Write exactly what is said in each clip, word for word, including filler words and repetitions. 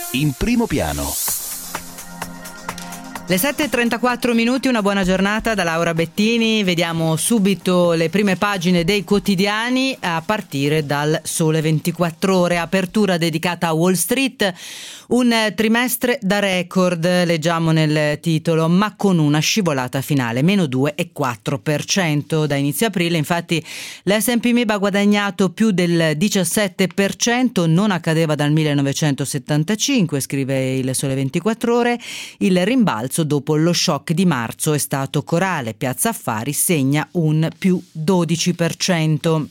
in primo piano. Le sette e trentaquattro minuti, una buona giornata da Laura Bettini. Vediamo subito le prime pagine dei quotidiani a partire dal Sole ventiquattro Ore. Apertura dedicata a Wall Street, un trimestre da record, leggiamo nel titolo, ma con una scivolata finale, meno due virgola quattro per cento da inizio aprile. Infatti l'S and P M I B ha guadagnato più del diciassette per cento, non accadeva dal millenovecentosettantacinque, scrive il Sole ventiquattro Ore. Il rimbalzo dopo lo shock di marzo è stato corale, Piazza Affari segna un più dodici per cento.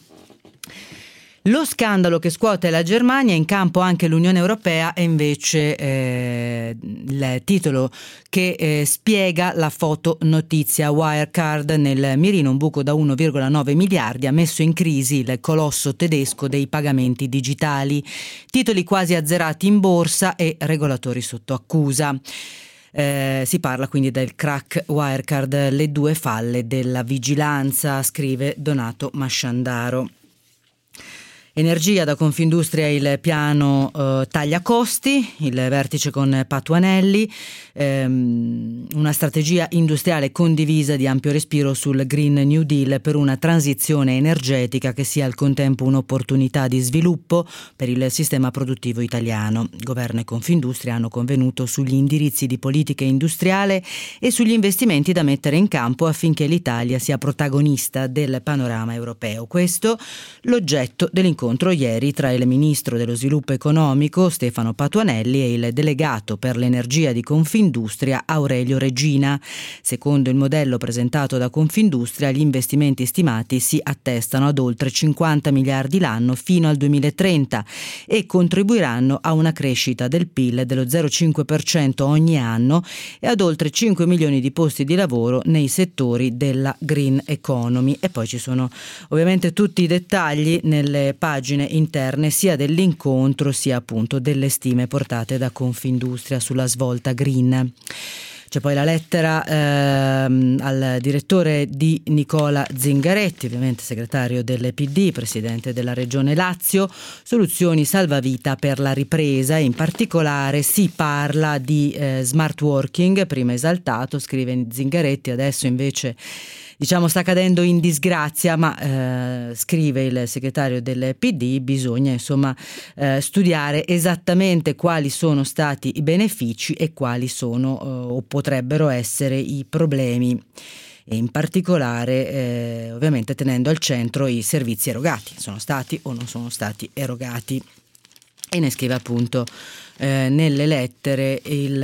Lo scandalo che scuote la Germania, in campo anche l'Unione Europea, è invece eh, il titolo che eh, spiega la fotonotizia. Wirecard nel mirino, un buco da uno virgola nove miliardi ha messo in crisi il colosso tedesco dei pagamenti digitali, titoli quasi azzerati in borsa e regolatori sotto accusa. Eh, si parla quindi del crack Wirecard, le due falle della vigilanza, scrive Donato Masciandaro. Energia, da Confindustria il piano eh, taglia costi, il vertice con Patuanelli, ehm, una strategia industriale condivisa di ampio respiro sul Green New Deal per una transizione energetica che sia al contempo un'opportunità di sviluppo per il sistema produttivo italiano. Governo e Confindustria hanno convenuto sugli indirizzi di politica industriale e sugli investimenti da mettere in campo affinché l'Italia sia protagonista del panorama europeo. Questo l'oggetto dell'incontro ieri tra il ministro dello sviluppo economico Stefano Patuanelli e il delegato per l'energia di Confindustria Aurelio Regina. Secondo il modello presentato da Confindustria, gli investimenti stimati si attestano ad oltre cinquanta miliardi l'anno fino al duemilatrenta e contribuiranno a una crescita del P I L dello zero virgola cinque per cento ogni anno e ad oltre cinque milioni di posti di lavoro nei settori della green economy. E poi ci sono ovviamente tutti i dettagli nelle pagine interne sia dell'incontro sia appunto delle stime portate da Confindustria sulla svolta green. C'è poi la lettera ehm, al direttore di Nicola Zingaretti, ovviamente segretario del P D, presidente della Regione Lazio, soluzioni salvavita per la ripresa. In particolare si parla di eh, smart working, prima esaltato, scrive Zingaretti, adesso invece diciamo sta cadendo in disgrazia, ma eh, scrive il segretario del P D, bisogna insomma eh, studiare esattamente quali sono stati i benefici e quali sono eh, o potrebbero essere i problemi, e in particolare eh, ovviamente tenendo al centro i servizi erogati, sono stati o non sono stati erogati. E ne scrive appunto eh, nelle lettere il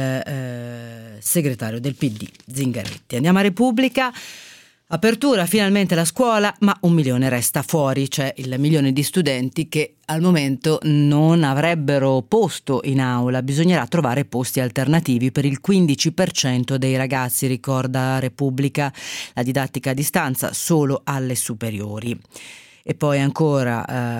eh, segretario del P D Zingaretti. Andiamo a Repubblica. Apertura finalmente la scuola, ma un milione resta fuori, cioè il milione di studenti che al momento non avrebbero posto in aula. Bisognerà trovare posti alternativi per il quindici per cento dei ragazzi, ricorda Repubblica, la didattica a distanza solo alle superiori. E poi ancora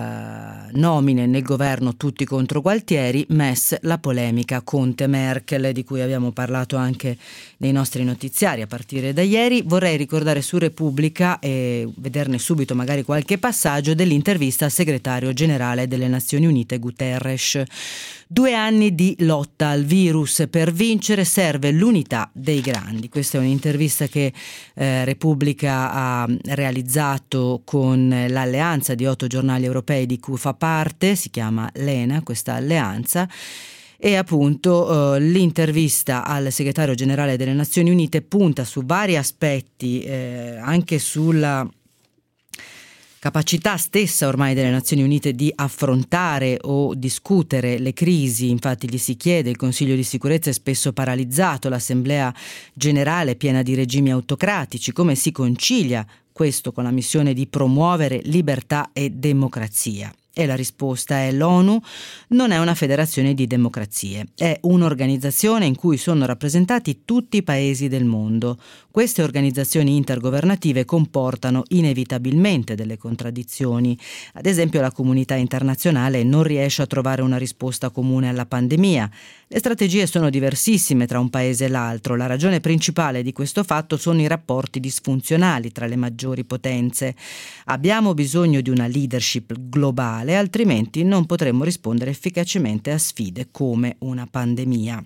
eh, nomine nel governo tutti contro Gualtieri, M E S, la polemica Conte-Merkel di cui abbiamo parlato anche nei nostri notiziari a partire da ieri. Vorrei ricordare su Repubblica e vederne subito magari qualche passaggio dell'intervista al segretario generale delle Nazioni Unite Guterres. Due anni di lotta al virus, per vincere serve l'unità dei grandi. Questa è un'intervista che eh, Repubblica ha realizzato con l'alleanza di otto giornali europei di cui fa parte, si chiama Lena questa alleanza. E appunto eh, l'intervista al segretario generale delle Nazioni Unite punta su vari aspetti, eh, anche sulla capacità stessa ormai delle Nazioni Unite di affrontare o discutere le crisi. Infatti gli si chiede, il Consiglio di sicurezza è spesso paralizzato, l'Assemblea generale è piena di regimi autocratici, come si concilia questo con la missione di promuovere libertà e democrazia? E la risposta è: l'ONU non è una federazione di democrazie, è un'organizzazione in cui sono rappresentati tutti i paesi del mondo. Queste organizzazioni intergovernative comportano inevitabilmente delle contraddizioni. Ad esempio, la comunità internazionale non riesce a trovare una risposta comune alla pandemia. Le strategie sono diversissime tra un paese e l'altro. La ragione principale di questo fatto sono i rapporti disfunzionali tra le maggiori potenze. Abbiamo bisogno di una leadership globale mondiale, altrimenti non potremmo rispondere efficacemente a sfide come una pandemia.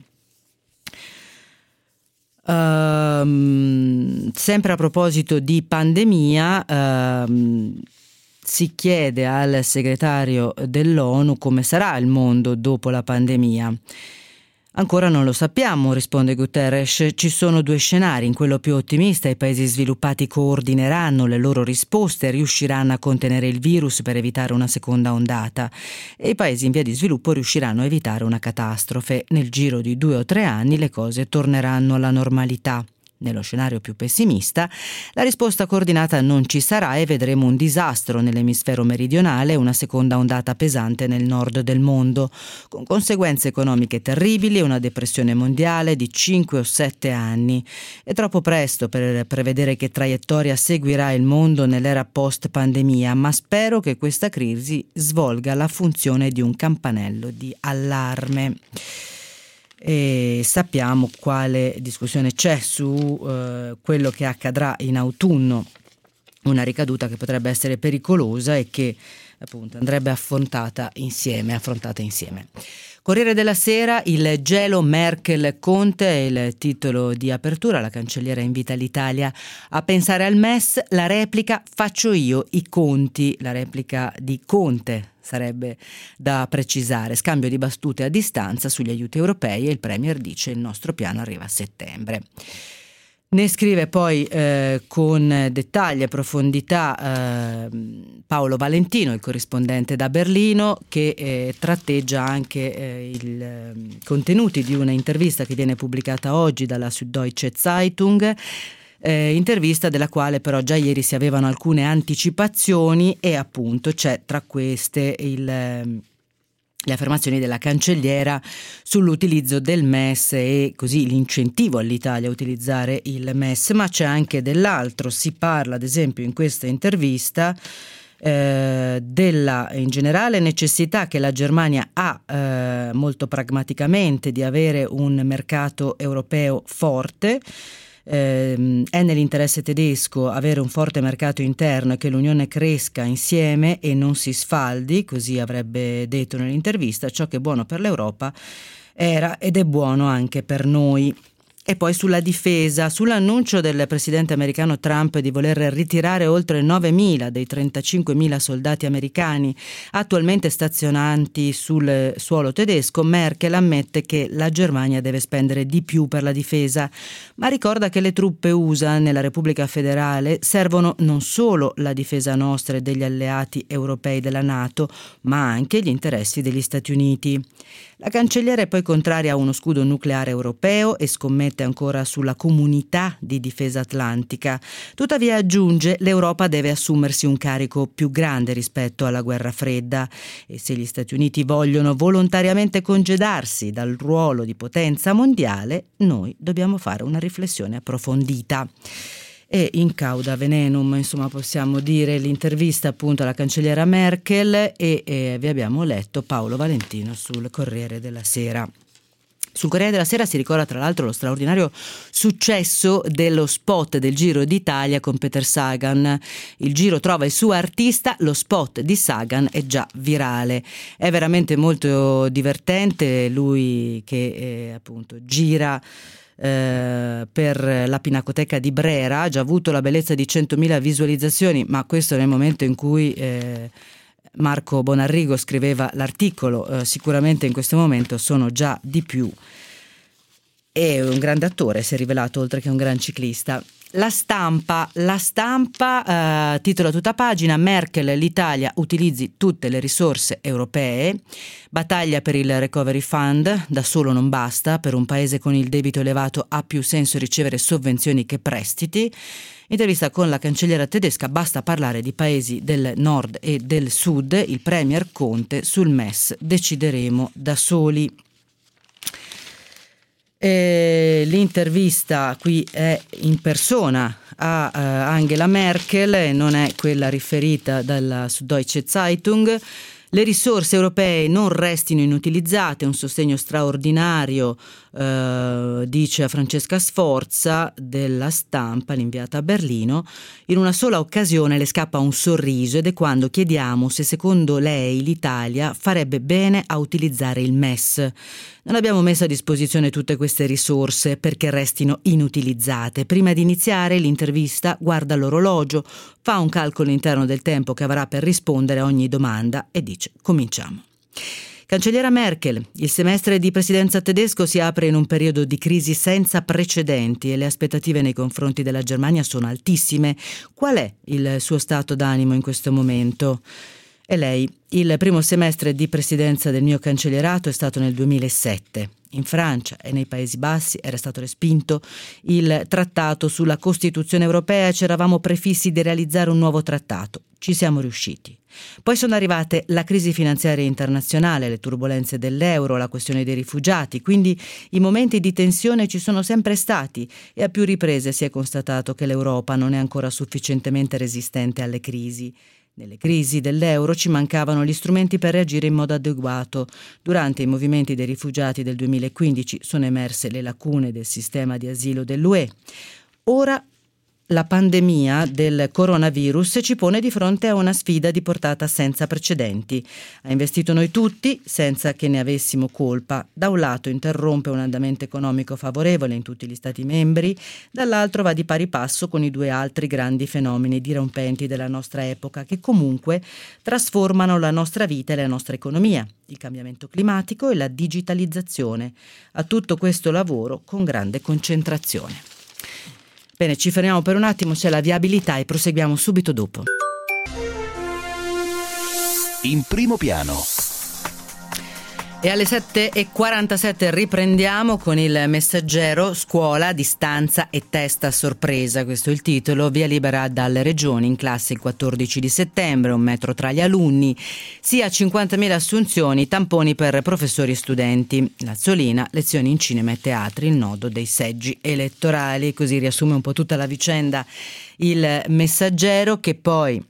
Uh, sempre a proposito di pandemia, uh, si chiede al segretario dell'ONU come sarà il mondo dopo la pandemia. Ancora non lo sappiamo, risponde Guterres. Ci sono due scenari. In quello più ottimista i paesi sviluppati coordineranno le loro risposte e riusciranno a contenere il virus per evitare una seconda ondata, e i paesi in via di sviluppo riusciranno a evitare una catastrofe. Nel giro di due o tre anni le cose torneranno alla normalità. Nello scenario più pessimista, la risposta coordinata non ci sarà e vedremo un disastro nell'emisfero meridionale e una seconda ondata pesante nel nord del mondo, con conseguenze economiche terribili e una depressione mondiale di cinque o sette anni. È troppo presto per prevedere che traiettoria seguirà il mondo nell'era post-pandemia, ma spero che questa crisi svolga la funzione di un campanello di allarme. E sappiamo quale discussione c'è su eh, quello che accadrà in autunno, una ricaduta che potrebbe essere pericolosa e che appunto andrebbe affrontata insieme, affrontata insieme. Corriere della Sera, il gelo Merkel-Conte è il titolo di apertura. La cancelliera invita l'Italia a pensare al M E S, la replica faccio io i conti, la replica di Conte sarebbe da precisare, scambio di battute a distanza sugli aiuti europei e il Premier dice il nostro piano arriva a settembre. Ne scrive poi eh, con dettagli e profondità eh, Paolo Valentino, il corrispondente da Berlino, che eh, tratteggia anche eh, i eh, contenuti di una intervista che viene pubblicata oggi dalla Süddeutsche Zeitung, eh, intervista della quale però già ieri si avevano alcune anticipazioni, e appunto c'è tra queste il... Eh, le affermazioni della cancelliera sull'utilizzo del M E S e così l'incentivo all'Italia a utilizzare il M E S, ma c'è anche dell'altro. Si parla ad esempio in questa intervista eh, della in generale necessità che la Germania ha eh, molto pragmaticamente di avere un mercato europeo forte. Eh, è nell'interesse tedesco avere un forte mercato interno e che l'Unione cresca insieme e non si sfaldi, così avrebbe detto nell'intervista. Ciò che è buono per l'Europa era ed è buono anche per noi. E poi sulla difesa, sull'annuncio del presidente americano Trump di voler ritirare oltre novemila dei trentacinquemila soldati americani attualmente stazionati sul suolo tedesco, Merkel ammette che la Germania deve spendere di più per la difesa, ma ricorda che le truppe U S A nella Repubblica Federale servono non solo la difesa nostra e degli alleati europei della NATO, ma anche gli interessi degli Stati Uniti. La cancelliera è poi contraria a uno scudo nucleare europeo e scommette ancora sulla comunità di difesa atlantica. Tuttavia aggiunge l'Europa deve assumersi un carico più grande rispetto alla guerra fredda, e se gli Stati Uniti vogliono volontariamente congedarsi dal ruolo di potenza mondiale, noi dobbiamo fare una riflessione approfondita. E in cauda venenum, insomma, possiamo dire l'intervista appunto alla cancelliera Merkel, e, e vi abbiamo letto Paolo Valentino sul Corriere della Sera. Sul Corriere della Sera si ricorda tra l'altro lo straordinario successo dello spot del Giro d'Italia con Peter Sagan. Il Giro trova il suo artista, lo spot di Sagan è già virale. È veramente molto divertente, lui che eh, appunto gira Eh, per la Pinacoteca di Brera, ha già avuto la bellezza di centomila visualizzazioni, ma questo nel momento in cui eh, Marco Bonarrigo scriveva l'articolo, eh, sicuramente in questo momento sono già di più. È un grande attore, si è rivelato, oltre che un gran ciclista. La stampa, la stampa eh, titola tutta pagina: Merkel, l'Italia utilizzi tutte le risorse europee, battaglia per il recovery fund, da solo non basta, per un paese con il debito elevato ha più senso ricevere sovvenzioni che prestiti. Intervista con la cancelliera tedesca, basta parlare di paesi del nord e del sud, il premier Conte sul M E S, decideremo da soli. E l'intervista qui è in persona a uh, Angela Merkel e non è quella riferita dalla Süddeutsche Zeitung. le risorse europee non restino inutilizzate, un sostegno straordinario, eh, dice Francesca Sforza della Stampa, l'inviata a Berlino. In una sola occasione le scappa un sorriso ed è quando chiediamo se secondo lei l'Italia farebbe bene a utilizzare il M E S. Non abbiamo messo a disposizione tutte queste risorse perché restino inutilizzate. Prima di iniziare l'intervista guarda l'orologio, fa un calcolo interno del tempo che avrà per rispondere a ogni domanda e dice: cominciamo. Cancelliera Merkel, il semestre di presidenza tedesco si apre in un periodo di crisi senza precedenti e le aspettative nei confronti della Germania sono altissime. Qual è il suo stato d'animo in questo momento? E lei, il primo semestre di presidenza del mio cancellierato è stato nel duemilasette. In Francia e nei Paesi Bassi era stato respinto il trattato sulla Costituzione europea e ci eravamo prefissi di realizzare un nuovo trattato. Ci siamo riusciti. Poi sono arrivate la crisi finanziaria internazionale, le turbulenze dell'euro, la questione dei rifugiati, quindi i momenti di tensione ci sono sempre stati e a più riprese si è constatato che l'Europa non è ancora sufficientemente resistente alle crisi. Nelle crisi dell'euro ci mancavano gli strumenti per reagire in modo adeguato. Durante i movimenti dei rifugiati del duemilaquindici sono emerse le lacune del sistema di asilo dell'U E. Ora la pandemia del coronavirus ci pone di fronte a una sfida di portata senza precedenti. Ha investito noi tutti senza che ne avessimo colpa. Da un lato interrompe un andamento economico favorevole in tutti gli Stati membri, dall'altro va di pari passo con i due altri grandi fenomeni dirompenti della nostra epoca che comunque trasformano la nostra vita e la nostra economia, il cambiamento climatico e la digitalizzazione. A tutto questo lavoro con grande concentrazione. Bene, ci fermiamo per un attimo, c'è la viabilità e proseguiamo subito dopo. In primo piano. E alle sette e quarantasette riprendiamo con il Messaggero, scuola, distanza e test a sorpresa. Questo è il titolo. Via libera dalle regioni in classe il quattordici di settembre, un metro tra gli alunni, sia cinquantamila assunzioni, tamponi per professori e studenti. Lazzolina, lezioni in cinema e teatri, il nodo dei seggi elettorali. Così riassume un po' tutta la vicenda il Messaggero, che poi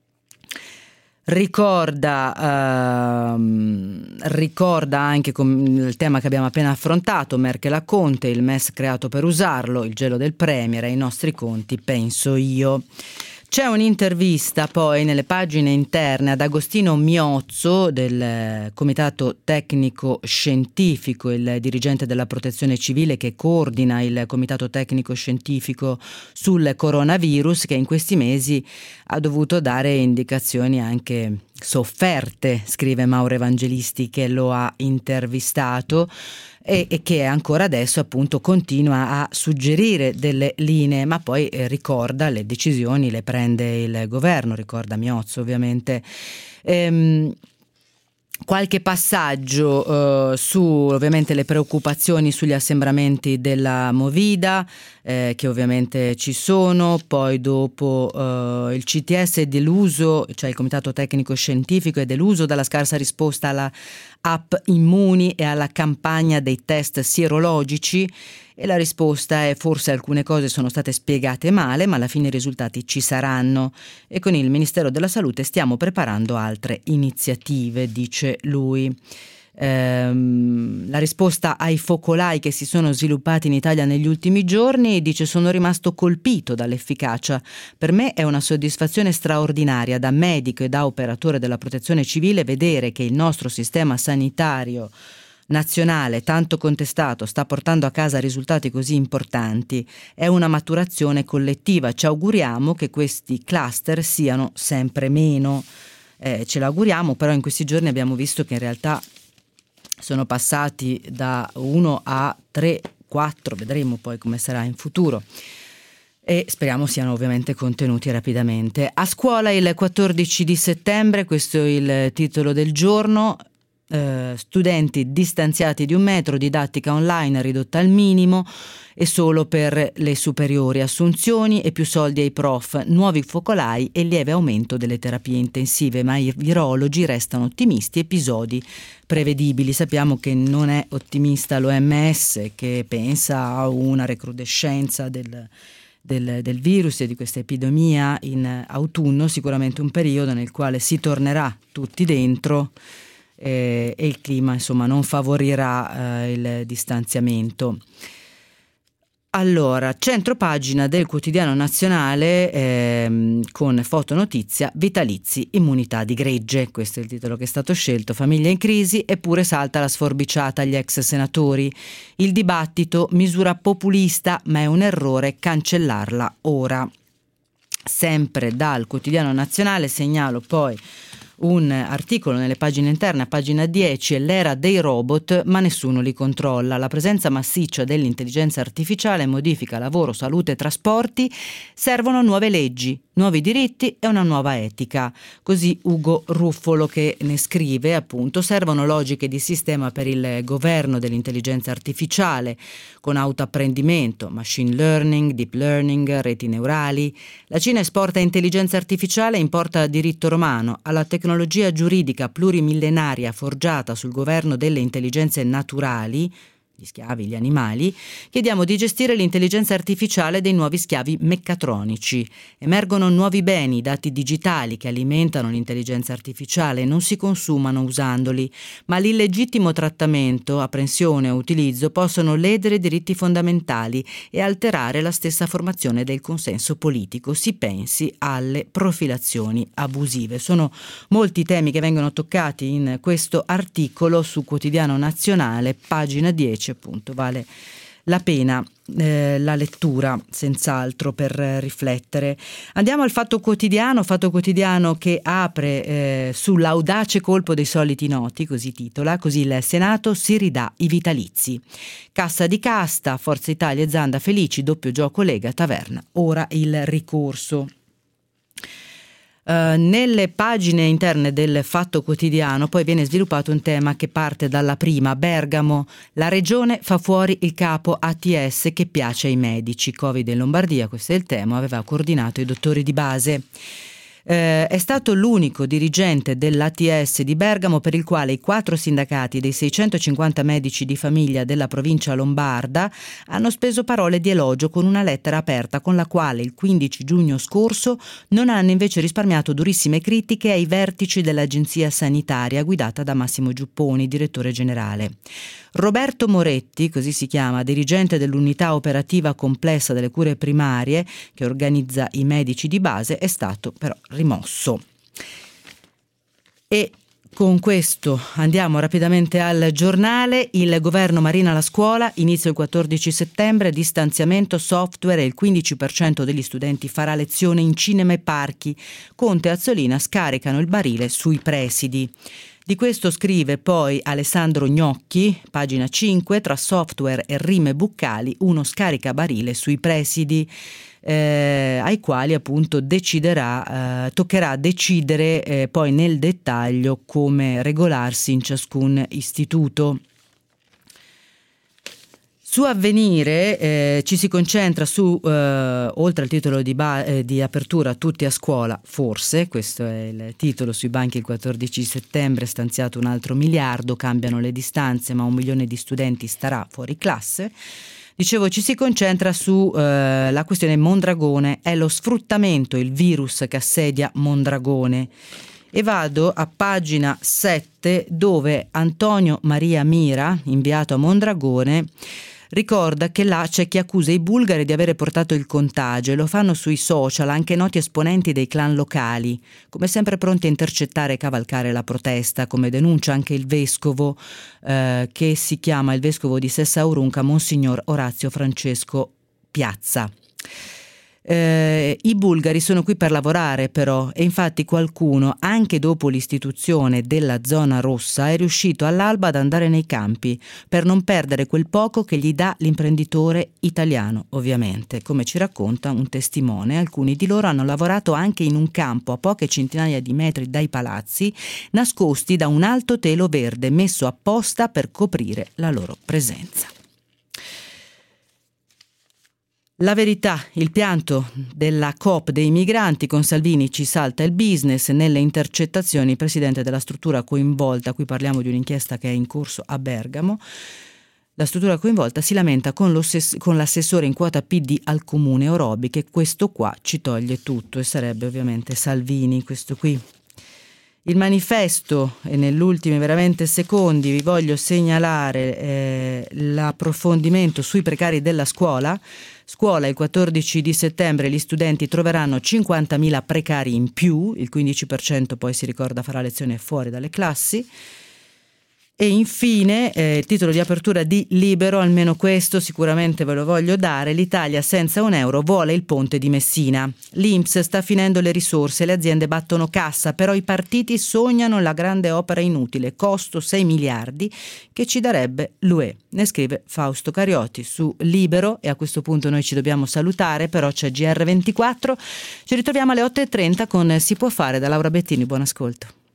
Ricorda, ehm, ricorda anche il tema che abbiamo appena affrontato, Merkel a Conte, il M E S creato per usarlo, il gelo del Premier, ai nostri conti penso io. C'è un'intervista poi nelle pagine interne ad Agostino Miozzo del Comitato Tecnico Scientifico, il dirigente della Protezione Civile che coordina il Comitato Tecnico Scientifico sul coronavirus, che in questi mesi ha dovuto dare indicazioni anche sofferte, scrive Mauro Evangelisti che lo ha intervistato, e, e che ancora adesso appunto continua a suggerire delle linee, ma poi eh, ricorda le decisioni le prende il governo, ricorda Miozzo ovviamente. Ehm, Qualche passaggio eh, su ovviamente le preoccupazioni sugli assembramenti della Movida, eh, che ovviamente ci sono, poi dopo eh, il C T S è deluso, cioè il Comitato Tecnico Scientifico è deluso dalla scarsa risposta alla app Immuni e alla campagna dei test sierologici, e la risposta è: forse alcune cose sono state spiegate male, ma alla fine i risultati ci saranno e con il Ministero della Salute stiamo preparando altre iniziative, dice lui. Ehm, la risposta ai focolai che si sono sviluppati in Italia negli ultimi giorni, dice: sono rimasto colpito dall'efficacia. Per me è una soddisfazione straordinaria da medico e da operatore della protezione civile vedere che il nostro sistema sanitario nazionale tanto contestato sta portando a casa risultati così importanti. È una maturazione collettiva, ci auguriamo che questi cluster siano sempre meno, eh, ce l'auguriamo, però in questi giorni abbiamo visto che in realtà sono passati da uno a tre, quattro, vedremo poi come sarà in futuro. E speriamo siano ovviamente contenuti rapidamente. A scuola il quattordici di settembre, questo è il titolo del giorno. Uh, studenti distanziati di un metro, didattica online ridotta al minimo e solo per le superiori, assunzioni e più soldi ai prof, nuovi focolai e lieve aumento delle terapie intensive, ma i virologi restano ottimisti, episodi prevedibili. Sappiamo che non è ottimista l'O M S, che pensa a una recrudescenza del del, del virus e di questa epidemia in autunno, sicuramente un periodo nel quale si tornerà tutti dentro eh, e il clima insomma non favorirà eh, il distanziamento. Allora, centropagina del Quotidiano Nazionale ehm, con fotonotizia vitalizi, immunità di gregge, questo è il titolo che è stato scelto, famiglia in crisi eppure salta la sforbiciata agli ex senatori, il dibattito misura populista ma è un errore cancellarla ora. Sempre dal Quotidiano Nazionale segnalo poi un articolo nelle pagine interne a pagina dieci, è l'era dei robot ma nessuno li controlla, la presenza massiccia dell'intelligenza artificiale modifica lavoro, salute e trasporti, servono nuove leggi, nuovi diritti e una nuova etica, così Ugo Ruffolo che ne scrive appunto, servono logiche di sistema per il governo dell'intelligenza artificiale con autoapprendimento, machine learning, deep learning, reti neurali. La Cina esporta intelligenza artificiale e importa diritto romano, alla tecnologia tecnologia giuridica plurimillenaria forgiata sul governo delle intelligenze naturali, gli schiavi, gli animali, chiediamo di gestire l'intelligenza artificiale dei nuovi schiavi meccatronici. Emergono nuovi beni, dati digitali che alimentano l'intelligenza artificiale e non si consumano usandoli, ma l'illegittimo trattamento, apprensione o utilizzo possono ledere diritti fondamentali e alterare la stessa formazione del consenso politico. Si pensi alle profilazioni abusive. Sono molti temi che vengono toccati in questo articolo su Quotidiano Nazionale, pagina dieci. Appunto vale la pena eh, la lettura senz'altro per eh, riflettere. Andiamo al Fatto Quotidiano, Fatto Quotidiano che apre eh, sull'audace colpo dei soliti noti, così titola, così il Senato si ridà i vitalizi. Cassa di casta, Forza Italia e Zanda felici, doppio gioco Lega, Taverna, ora il ricorso. Uh, nelle pagine interne del Fatto Quotidiano poi viene sviluppato un tema che parte dalla prima, Bergamo, la regione fa fuori il capo A T S che piace ai medici, Covid in Lombardia, questo è il tema, aveva coordinato i dottori di base. Eh, è stato l'unico dirigente dell'A T S di Bergamo per il quale i quattro sindacati dei seicentocinquanta medici di famiglia della provincia lombarda hanno speso parole di elogio con una lettera aperta con la quale il quindici giugno scorso non hanno invece risparmiato durissime critiche ai vertici dell'agenzia sanitaria guidata da Massimo Giupponi, direttore generale. Roberto Moretti, così si chiama, dirigente dell'unità operativa complessa delle cure primarie che organizza i medici di base, è stato però rimosso. E con questo andiamo rapidamente al giornale. Il governo marina la scuola, inizio il quattordici settembre, distanziamento software e il quindici per cento degli studenti farà lezione in cinema e parchi. Conte e Azzolina scaricano il barile sui presidi. Di questo scrive poi Alessandro Gnocchi, pagina cinque, tra software e rime buccali, uno scarica barile sui presidi, eh, ai quali appunto deciderà, eh, toccherà decidere eh, poi nel dettaglio come regolarsi in ciascun istituto. Su Avvenire eh, ci si concentra su, eh, oltre al titolo di, ba- eh, di apertura, tutti a scuola, forse, questo è il titolo, sui banchi il quattordici settembre, stanziato un altro miliardo, cambiano le distanze ma un milione di studenti starà fuori classe. Dicevo, ci si concentra su eh, la questione Mondragone, è lo sfruttamento, il virus che assedia Mondragone. E vado a pagina sette dove Antonio Maria Mira, inviato a Mondragone, ricorda che là c'è chi accusa i bulgari di avere portato il contagio e lo fanno sui social anche noti esponenti dei clan locali, come sempre pronti a intercettare e cavalcare la protesta, come denuncia anche il vescovo eh, che si chiama il vescovo di Sessaurunca, Monsignor Orazio Francesco Piazza. Eh, I bulgari sono qui per lavorare però e infatti qualcuno, anche dopo l'istituzione della zona rossa, è riuscito all'alba ad andare nei campi per non perdere quel poco che gli dà l'imprenditore italiano, ovviamente. Come ci racconta un testimone, alcuni di loro hanno lavorato anche in un campo a poche centinaia di metri dai palazzi, nascosti da un alto telo verde messo apposta per coprire la loro presenza. La verità, il pianto della Coop dei migranti, con Salvini ci salta il business, nelle intercettazioni il presidente della struttura coinvolta, qui parliamo di un'inchiesta che è in corso a Bergamo, La struttura coinvolta si lamenta con, con l'assessore in quota P D al comune Orobi che questo qua ci toglie tutto, e sarebbe ovviamente Salvini questo qui. Il manifesto, e negli ultimi veramente secondi vi voglio segnalare eh, l'approfondimento sui precari della scuola. Scuola il quattordici di settembre gli studenti troveranno cinquantamila precari in più, il quindici per cento poi si ricorda farà lezione fuori dalle classi. E infine eh, il titolo di apertura di Libero, almeno questo sicuramente ve lo voglio dare: l'Italia senza un euro vuole il ponte di Messina. L'I N P S sta finendo le risorse, le aziende battono cassa, però i partiti sognano la grande opera inutile, costo sei miliardi che ci darebbe l'U E. Ne scrive Fausto Carioti su Libero, e a questo punto noi ci dobbiamo salutare, però c'è G R ventiquattro. Ci ritroviamo alle otto e trenta con Si può fare da Laura Bettini. Buon ascolto.